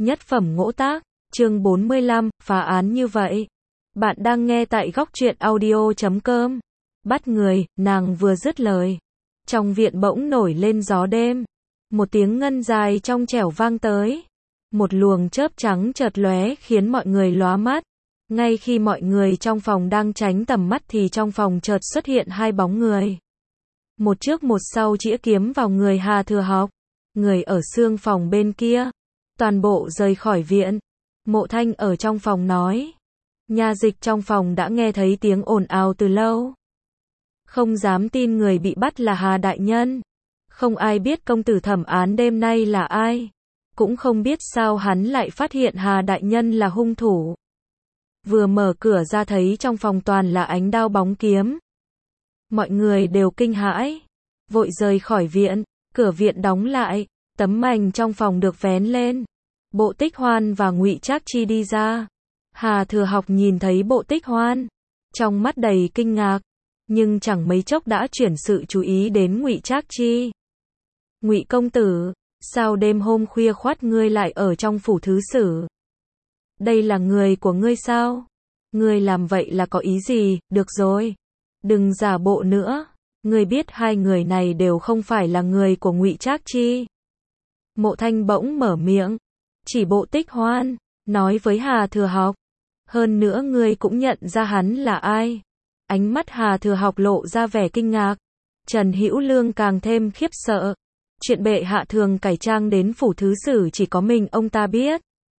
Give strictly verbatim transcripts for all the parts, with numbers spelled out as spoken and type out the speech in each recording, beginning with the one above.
Nhất phẩm ngỗ tác, chương bốn mươi lăm, phá án như vậy. Bạn đang nghe tại góc truyện audio chấm com. Bắt người, nàng vừa dứt lời. Trong viện bỗng nổi lên gió đêm. Một tiếng ngân dài trong trẻo vang tới. Một luồng chớp trắng chợt lóe khiến mọi người lóa mắt. Ngay khi mọi người trong phòng đang tránh tầm mắt thì trong phòng chợt xuất hiện hai bóng người. Một trước một sau chĩa kiếm vào người Hà Thừa Học. Người ở xương phòng bên kia. Toàn bộ rời khỏi viện. Mộ Thanh ở trong phòng nói. Nha dịch trong phòng đã nghe thấy tiếng ồn ào từ lâu. Không dám tin người bị bắt là Hà Đại Nhân. Không ai biết công tử thẩm án đêm nay là ai. Cũng không biết sao hắn lại phát hiện Hà Đại Nhân là hung thủ. Vừa mở cửa ra thấy trong phòng toàn là ánh đao bóng kiếm. Mọi người đều kinh hãi. Vội rời khỏi viện. Cửa viện đóng lại. Tấm mành trong phòng được vén lên. Bộ Tích Hoan và Ngụy Trác Chi đi ra. Hà Thừa Học nhìn thấy Bộ Tích Hoan, trong mắt đầy kinh ngạc, nhưng chẳng mấy chốc đã chuyển sự chú ý đến Ngụy Trác Chi. Ngụy công tử, sao đêm hôm khuya khoắt ngươi lại ở trong phủ thứ sử? Đây là người của ngươi sao? Ngươi làm vậy là có ý gì? Được rồi, đừng giả bộ nữa. Ngươi biết hai người này đều không phải là người của Ngụy Trác Chi. Mộ Thanh bỗng mở miệng, chỉ Bộ Tích Hoan, nói với Hà Thừa Học. Hơn nữa ngươi cũng nhận ra hắn là ai. Ánh mắt Hà Thừa Học lộ ra vẻ kinh ngạc. Trần Hữu Lương càng thêm khiếp sợ. Chuyện bệ hạ thường cải trang đến phủ thứ sử chỉ có mình ông ta biết.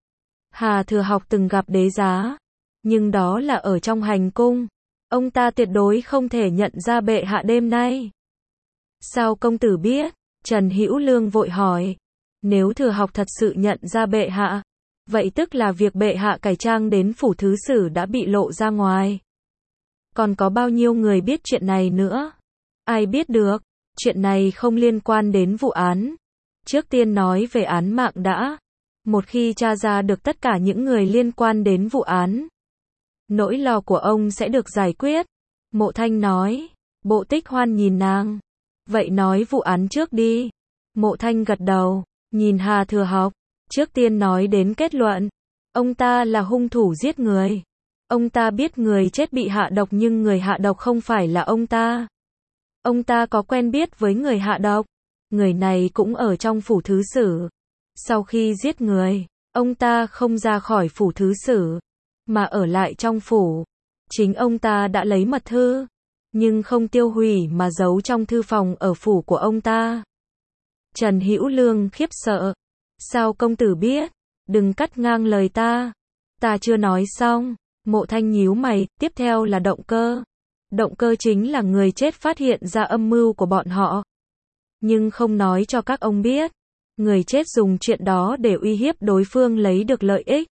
Hà Thừa Học từng gặp đế giá, nhưng đó là ở trong hành cung. Ông ta tuyệt đối không thể nhận ra bệ hạ đêm nay. Sao công tử biết? Trần Hữu Lương vội hỏi. Nếu Thừa Học thật sự nhận ra bệ hạ, vậy tức là việc bệ hạ cải trang đến phủ thứ sử đã bị lộ ra ngoài. Còn có bao nhiêu người biết chuyện này nữa? Ai biết được, chuyện này không liên quan đến vụ án. Trước tiên nói về án mạng đã. Một khi tra ra được tất cả những người liên quan đến vụ án, nỗi lo của ông sẽ được giải quyết. Mộ Thanh nói. Bộ Tích Hoan nhìn nàng. Vậy nói vụ án trước đi. Mộ Thanh gật đầu, nhìn Hà Thừa Học. Trước tiên nói đến kết luận. Ông ta là hung thủ giết người. Ông ta biết người chết bị hạ độc nhưng người hạ độc không phải là ông ta. Ông ta có quen biết với người hạ độc. Người này cũng ở trong phủ thứ sử. Sau khi giết người, ông ta không ra khỏi phủ thứ sử, mà ở lại trong phủ. Chính ông ta đã lấy mật thư, nhưng không tiêu hủy mà giấu trong thư phòng ở phủ của ông ta. Trần Hữu Lương khiếp sợ. Sao công tử biết? Đừng cắt ngang lời ta. Ta chưa nói xong. Mộ Thanh nhíu mày, tiếp theo là động cơ. Động cơ chính là người chết phát hiện ra âm mưu của bọn họ. Nhưng không nói cho các ông biết. Người chết dùng chuyện đó để uy hiếp đối phương lấy được lợi ích.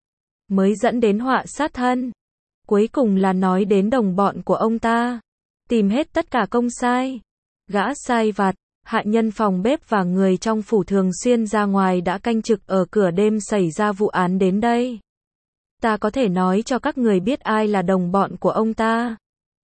Mới dẫn đến họa sát thân. Cuối cùng là nói đến đồng bọn của ông ta. Tìm hết tất cả công sai. Gã sai vặt, hạ nhân phòng bếp và người trong phủ thường xuyên ra ngoài đã canh trực ở cửa đêm xảy ra vụ án đến đây. Ta có thể nói cho các người biết ai là đồng bọn của ông ta.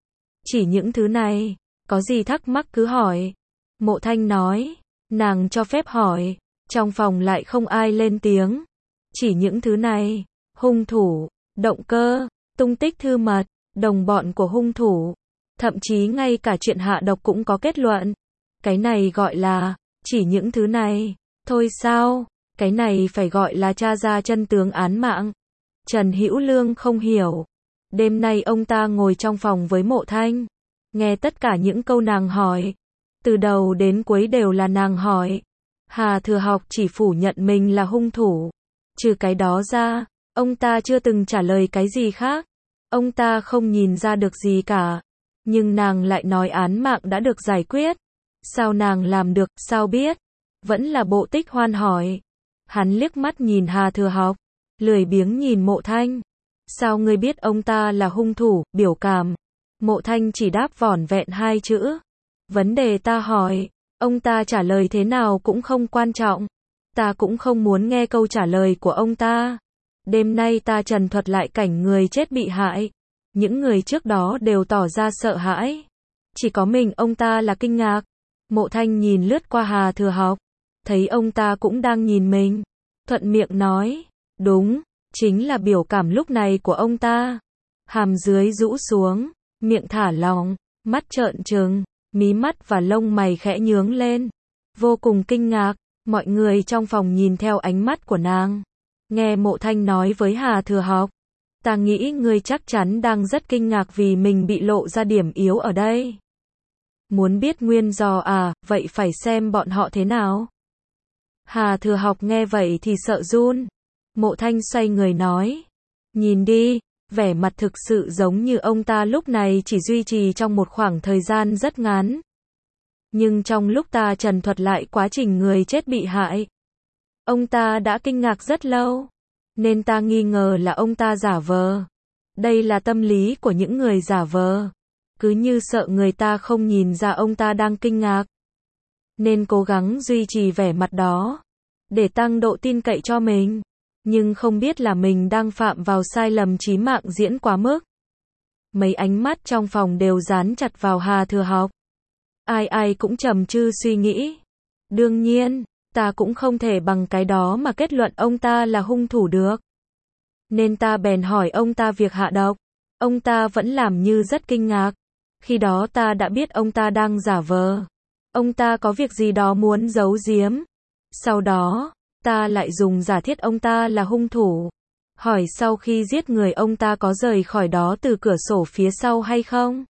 Chỉ những thứ này, có gì thắc mắc cứ hỏi. Mộ Thanh nói, nàng cho phép hỏi. Trong phòng lại không ai lên tiếng. Chỉ những thứ này, hung thủ, động cơ, tung tích thư mật, đồng bọn của hung thủ. Thậm chí ngay cả chuyện hạ độc cũng có kết luận. Cái này gọi là, chỉ những thứ này, thôi sao, cái này phải gọi là tra ra chân tướng án mạng. Trần Hữu Lương không hiểu. Đêm nay ông ta ngồi trong phòng với Mộ Thanh, nghe tất cả những câu nàng hỏi. Từ đầu đến cuối đều là nàng hỏi. Hà Thừa Học chỉ phủ nhận mình là hung thủ. Trừ cái đó ra, ông ta chưa từng trả lời cái gì khác. Ông ta không nhìn ra được gì cả. Nhưng nàng lại nói án mạng đã được giải quyết. Sao nàng làm được, sao biết? Vẫn là Bộ Tích Hoan hỏi. Hắn liếc mắt nhìn Hà Thừa Học, lười biếng nhìn Mộ Thanh. Sao ngươi biết ông ta là hung thủ, biểu cảm? Mộ Thanh chỉ đáp vỏn vẹn hai chữ. Vấn đề ta hỏi, ông ta trả lời thế nào cũng không quan trọng. Ta cũng không muốn nghe câu trả lời của ông ta. Đêm nay ta trần thuật lại cảnh người chết bị hại. Những người trước đó đều tỏ ra sợ hãi. Chỉ có mình ông ta là kinh ngạc. Mộ Thanh nhìn lướt qua Hà Thừa Học, thấy ông ta cũng đang nhìn mình. thuận miệng nói, đúng, chính là biểu cảm lúc này của ông ta. Hàm dưới rũ xuống, miệng thả lỏng, mắt trợn trừng, mí mắt và lông mày khẽ nhướng lên. Vô cùng kinh ngạc, mọi người trong phòng nhìn theo ánh mắt của nàng. Nghe Mộ Thanh nói với Hà Thừa Học, ta nghĩ ngươi chắc chắn đang rất kinh ngạc vì mình bị lộ ra điểm yếu ở đây. Muốn biết nguyên do à, vậy phải xem bọn họ thế nào. Hà Thừa Học nghe vậy thì sợ run. Mộ Thanh xoay người nói, nhìn đi, vẻ mặt thực sự giống như ông ta lúc này chỉ duy trì trong một khoảng thời gian rất ngắn. Nhưng trong lúc ta trần thuật lại quá trình người chết bị hại, ông ta đã kinh ngạc rất lâu, nên ta nghi ngờ là ông ta giả vờ. Đây là tâm lý của những người giả vờ, cứ như sợ người ta không nhìn ra ông ta đang kinh ngạc, nên cố gắng duy trì vẻ mặt đó, để tăng độ tin cậy cho mình. Nhưng không biết là mình đang phạm vào sai lầm chí mạng diễn quá mức. Mấy ánh mắt trong phòng đều dán chặt vào Hà Thừa Học. Ai ai cũng trầm trư suy nghĩ. Đương nhiên, ta cũng không thể bằng cái đó mà kết luận ông ta là hung thủ được. Nên ta bèn hỏi ông ta việc hạ độc. Ông ta vẫn làm như rất kinh ngạc. Khi đó ta đã biết ông ta đang giả vờ. Ông ta có việc gì đó muốn giấu giếm. Sau đó, ta lại dùng giả thiết ông ta là hung thủ. Hỏi sau khi giết người ông ta có rời khỏi đó từ cửa sổ phía sau hay không?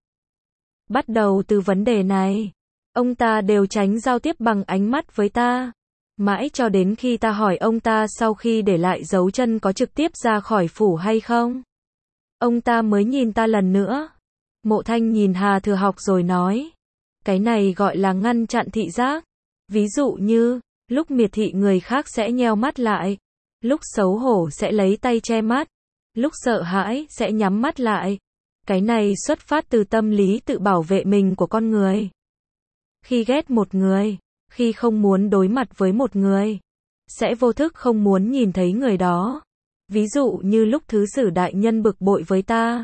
Bắt đầu từ vấn đề này, ông ta đều tránh giao tiếp bằng ánh mắt với ta. Mãi cho đến khi ta hỏi ông ta sau khi để lại dấu chân có trực tiếp ra khỏi phủ hay không, ông ta mới nhìn ta lần nữa. Mộ Thanh nhìn Hà Thừa Học rồi nói, cái này gọi là ngăn chặn thị giác. Ví dụ như, lúc miệt thị người khác sẽ nheo mắt lại, lúc xấu hổ sẽ lấy tay che mắt, lúc sợ hãi sẽ nhắm mắt lại. Cái này xuất phát từ tâm lý tự bảo vệ mình của con người. Khi ghét một người, khi không muốn đối mặt với một người, sẽ vô thức không muốn nhìn thấy người đó. Ví dụ như lúc Thứ Sử đại nhân bực bội với ta.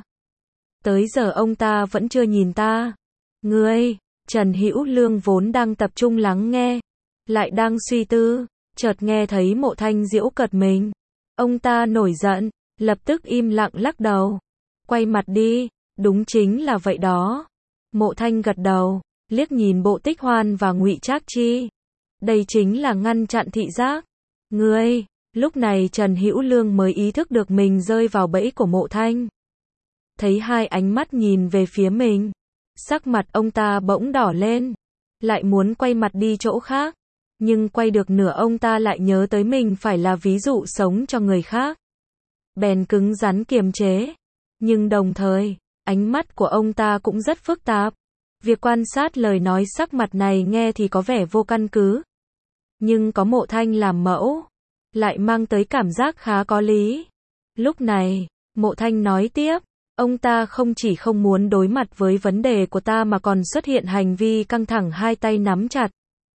Tới giờ ông ta vẫn chưa nhìn ta. Ngươi, Trần Hữu Lương vốn đang tập trung lắng nghe, lại đang suy tư, chợt nghe thấy Mộ Thanh giễu cợt mình. Ông ta nổi giận, lập tức im lặng lắc đầu. Quay mặt đi, đúng chính là vậy đó. Mộ Thanh gật đầu, liếc nhìn Bộ Tích Hoan và Ngụy Trác Chi. Đây chính là ngăn chặn thị giác. Ngươi, lúc này Trần Hữu Lương mới ý thức được mình rơi vào bẫy của Mộ Thanh. Thấy hai ánh mắt nhìn về phía mình, sắc mặt ông ta bỗng đỏ lên, lại muốn quay mặt đi chỗ khác. Nhưng quay được nửa ông ta lại nhớ tới mình phải là ví dụ sống cho người khác. Bèn cứng rắn kiềm chế. Nhưng đồng thời, ánh mắt của ông ta cũng rất phức tạp. Việc quan sát lời nói sắc mặt này nghe thì có vẻ vô căn cứ. Nhưng có Mộ Thanh làm mẫu, lại mang tới cảm giác khá có lý. Lúc này, Mộ Thanh nói tiếp, ông ta không chỉ không muốn đối mặt với vấn đề của ta mà còn xuất hiện hành vi căng thẳng hai tay nắm chặt.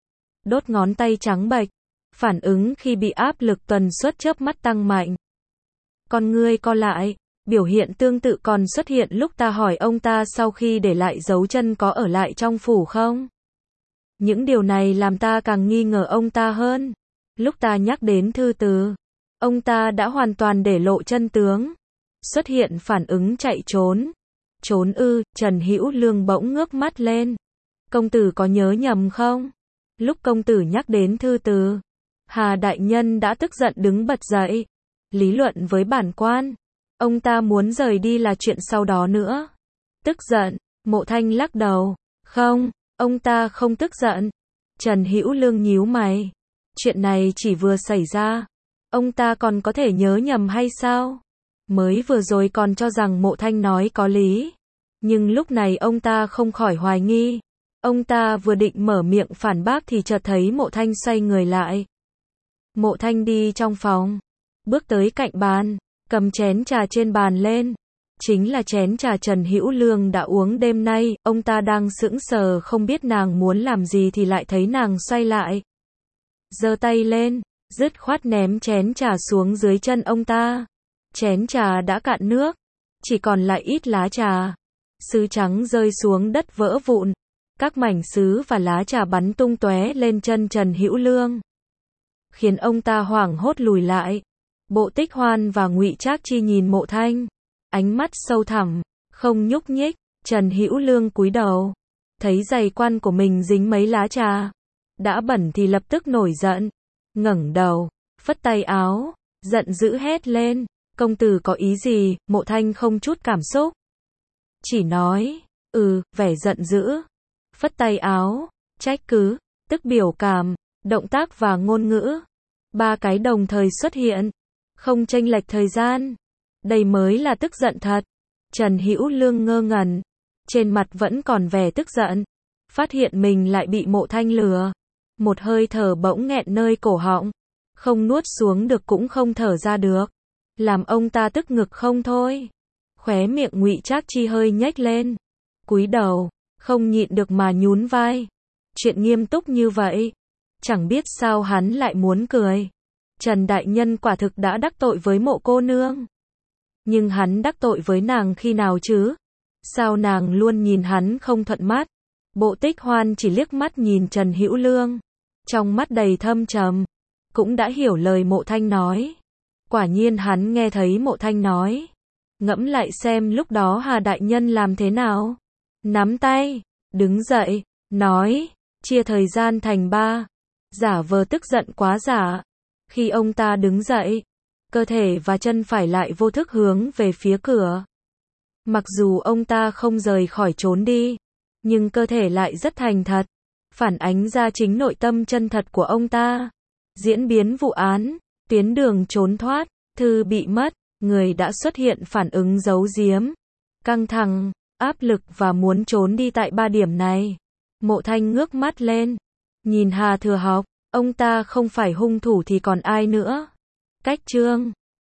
Đốt ngón tay trắng bệch, phản ứng khi bị áp lực tần suất chớp mắt tăng mạnh. Con ngươi co lại, biểu hiện tương tự còn xuất hiện lúc ta hỏi ông ta sau khi để lại dấu chân có ở lại trong phủ không. Những điều này làm ta càng nghi ngờ ông ta hơn. Lúc ta nhắc đến thư từ, ông ta đã hoàn toàn để lộ chân tướng. Xuất hiện phản ứng chạy trốn. Trốn ư, Trần Hữu Lương bỗng ngước mắt lên. Công tử có nhớ nhầm không? Lúc công tử nhắc đến thư từ, Hà đại nhân đã tức giận đứng bật dậy, lý luận với bản quan. Ông ta muốn rời đi là chuyện sau đó nữa. Tức giận, Mộ Thanh lắc đầu. Không, ông ta không tức giận. Trần Hữu Lương nhíu mày. Chuyện này chỉ vừa xảy ra. Ông ta còn có thể nhớ nhầm hay sao? Mới vừa rồi còn cho rằng Mộ Thanh nói có lý. Nhưng lúc này ông ta không khỏi hoài nghi. Ông ta vừa định mở miệng phản bác thì chợt thấy Mộ Thanh xoay người lại. Mộ Thanh đi trong phòng, bước tới cạnh bàn, cầm chén trà trên bàn lên. Chính là chén trà Trần Hữu Lương đã uống đêm nay. Ông ta đang sững sờ không biết nàng muốn làm gì thì lại thấy nàng xoay lại. Giơ tay lên, dứt khoát ném chén trà xuống dưới chân ông ta. Chén trà đã cạn nước, chỉ còn lại ít lá trà. Sứ trắng rơi xuống đất vỡ vụn. Các mảnh sứ và lá trà bắn tung tóe lên chân Trần Hữu Lương. khiến ông ta hoảng hốt lùi lại. Bộ Tích Hoan và Ngụy Trác Chi nhìn Mộ Thanh, ánh mắt sâu thẳm, không nhúc nhích. Trần Hữu Lương cúi đầu, thấy giày quan của mình dính mấy lá trà, đã bẩn thì lập tức nổi giận, ngẩng đầu, phất tay áo, giận dữ hét lên, công tử có ý gì? Mộ Thanh không chút cảm xúc, chỉ nói, ừ, vẻ giận dữ, phất tay áo, trách cứ, tức biểu cảm, động tác và ngôn ngữ, ba cái đồng thời xuất hiện, không chênh lệch thời gian, đây mới là tức giận thật. Trần Hữu Lương ngơ ngẩn, trên mặt vẫn còn vẻ tức giận, phát hiện mình lại bị Mộ Thanh lừa, một hơi thở bỗng nghẹn nơi cổ họng, không nuốt xuống được cũng không thở ra được, làm ông ta tức ngực không thôi. Khóe miệng Ngụy Trác Chi hơi nhếch lên, cúi đầu, không nhịn được mà nhún vai. Chuyện nghiêm túc như vậy, chẳng biết sao hắn lại muốn cười. Trần đại nhân quả thực đã đắc tội với Mộ cô nương. Nhưng hắn đắc tội với nàng khi nào chứ? Sao nàng luôn nhìn hắn không thuận mắt? Bộ Tích Hoan chỉ liếc mắt nhìn Trần Hữu Lương, trong mắt đầy thâm trầm, cũng đã hiểu lời Mộ Thanh nói. Quả nhiên hắn nghe thấy Mộ Thanh nói, ngẫm lại xem lúc đó Hà đại nhân làm thế nào. Nắm tay, đứng dậy, nói, chia thời gian thành ba, giả vờ tức giận quá giả. Khi ông ta đứng dậy, cơ thể và chân phải lại vô thức hướng về phía cửa. Mặc dù ông ta không rời khỏi trốn đi, nhưng cơ thể lại rất thành thật, phản ánh ra chính nội tâm chân thật của ông ta. Diễn biến vụ án, tuyến đường trốn thoát, thư bị mất, người đã xuất hiện phản ứng giấu giếm, căng thẳng, áp lực và muốn trốn đi tại ba điểm này. Mộ Thanh ngước mắt lên, nhìn Hà Thừa Học, ông ta không phải hung thủ thì còn ai nữa. Cách chương